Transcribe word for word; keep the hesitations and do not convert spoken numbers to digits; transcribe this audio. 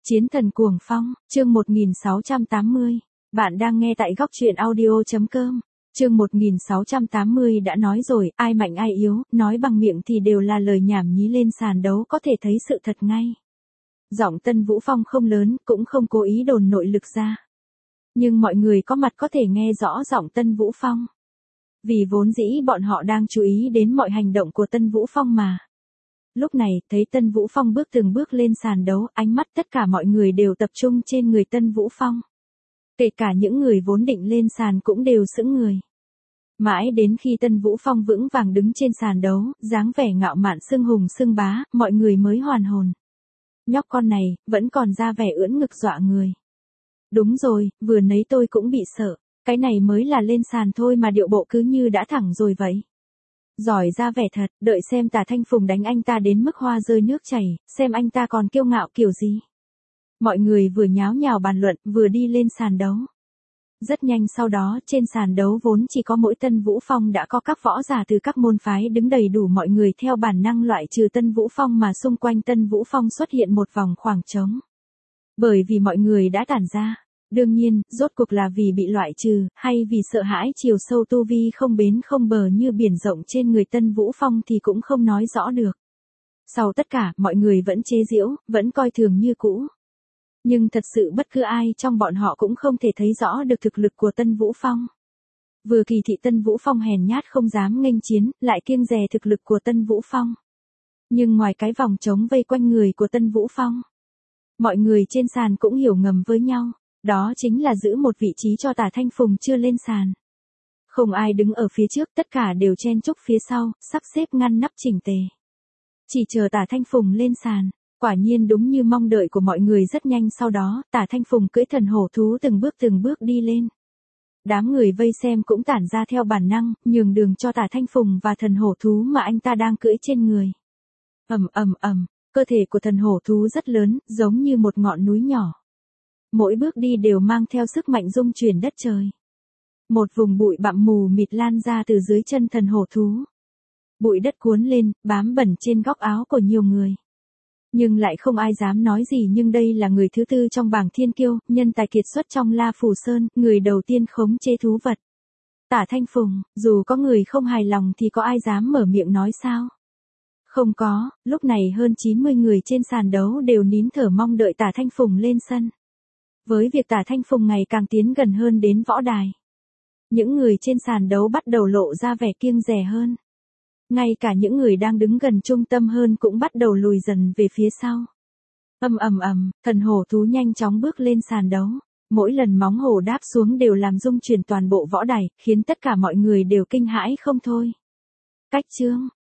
Chiến thần cuồng phong, chương một nghìn sáu trăm tám mươi. Bạn đang nghe tại góc truyện audio chấm com. Chương một nghìn sáu trăm tám mươi đã nói rồi, ai mạnh ai yếu, nói bằng miệng thì đều là lời nhảm nhí, lên sàn đấu có thể thấy sự thật ngay. Giọng Tân Vũ Phong không lớn, cũng không cố ý đồn nội lực ra. Nhưng mọi người có mặt có thể nghe rõ giọng Tân Vũ Phong. Vì vốn dĩ bọn họ đang chú ý đến mọi hành động của Tân Vũ Phong mà. Lúc này, thấy Tân Vũ Phong bước từng bước lên sàn đấu, ánh mắt tất cả mọi người đều tập trung trên người Tân Vũ Phong. Kể cả những người vốn định lên sàn cũng đều sững người. Mãi đến khi Tân Vũ Phong vững vàng đứng trên sàn đấu, dáng vẻ ngạo mạn xưng hùng xưng bá, mọi người mới hoàn hồn. Nhóc con này, vẫn còn ra vẻ ưỡn ngực dọa người. Đúng rồi, vừa nấy tôi cũng bị sợ, cái này mới là lên sàn thôi mà điệu bộ cứ như đã thẳng rồi vậy. Giỏi ra vẻ thật, đợi xem Tả Thanh Phùng đánh anh ta đến mức hoa rơi nước chảy, xem anh ta còn kiêu ngạo kiểu gì. Mọi người vừa nháo nhào bàn luận, vừa đi lên sàn đấu. Rất nhanh sau đó, trên sàn đấu vốn chỉ có mỗi Tân Vũ Phong đã có các võ giả từ các môn phái đứng đầy đủ, mọi người theo bản năng loại trừ Tân Vũ Phong mà xung quanh Tân Vũ Phong xuất hiện một vòng khoảng trống. Bởi vì mọi người đã tản ra. Đương nhiên, rốt cuộc là vì bị loại trừ, hay vì sợ hãi chiều sâu tu vi không bến không bờ như biển rộng trên người Tân Vũ Phong thì cũng không nói rõ được. Sau tất cả, mọi người vẫn chế giễu, vẫn coi thường như cũ. Nhưng thật sự bất cứ ai trong bọn họ cũng không thể thấy rõ được thực lực của Tân Vũ Phong. Vừa kỳ thị Tân Vũ Phong hèn nhát không dám nghênh chiến, lại kiêng dè thực lực của Tân Vũ Phong. Nhưng ngoài cái vòng trống vây quanh người của Tân Vũ Phong, mọi người trên sàn cũng hiểu ngầm với nhau. Đó chính là giữ một vị trí cho Tả Thanh Phùng chưa lên sàn. Không ai đứng ở phía trước, tất cả đều chen chúc phía sau, sắp xếp ngăn nắp chỉnh tề. Chỉ chờ Tả Thanh Phùng lên sàn. Quả nhiên đúng như mong đợi của mọi người, rất nhanh sau đó, Tả Thanh Phùng cưỡi thần hổ thú từng bước từng bước đi lên. Đám người vây xem cũng tản ra theo bản năng, nhường đường cho Tả Thanh Phùng và thần hổ thú mà anh ta đang cưỡi trên người. Ầm ầm ầm, cơ thể của thần hổ thú rất lớn, giống như một ngọn núi nhỏ. Mỗi bước đi đều mang theo sức mạnh rung chuyển đất trời. Một vùng bụi bặm mù mịt lan ra từ dưới chân thần hổ thú. Bụi đất cuốn lên, bám bẩn trên góc áo của nhiều người. Nhưng lại không ai dám nói gì, nhưng đây là người thứ tư trong bảng thiên kiêu, nhân tài kiệt xuất trong La Phủ Sơn, người đầu tiên khống chế thú vật. Tả Thanh Phùng, dù có người không hài lòng thì có ai dám mở miệng nói sao? Không có, lúc này hơn chín mươi người trên sàn đấu đều nín thở mong đợi Tả Thanh Phùng lên sân. Với việc Tả Thanh Phùng ngày càng tiến gần hơn đến võ đài, những người trên sàn đấu bắt đầu lộ ra vẻ kiêng dè hơn. Ngay cả những người đang đứng gần trung tâm hơn cũng bắt đầu lùi dần về phía sau. Ầm ầm ầm, thần hổ thú nhanh chóng bước lên sàn đấu. Mỗi lần móng hổ đáp xuống đều làm rung chuyển toàn bộ võ đài, khiến tất cả mọi người đều kinh hãi không thôi. Cách chương,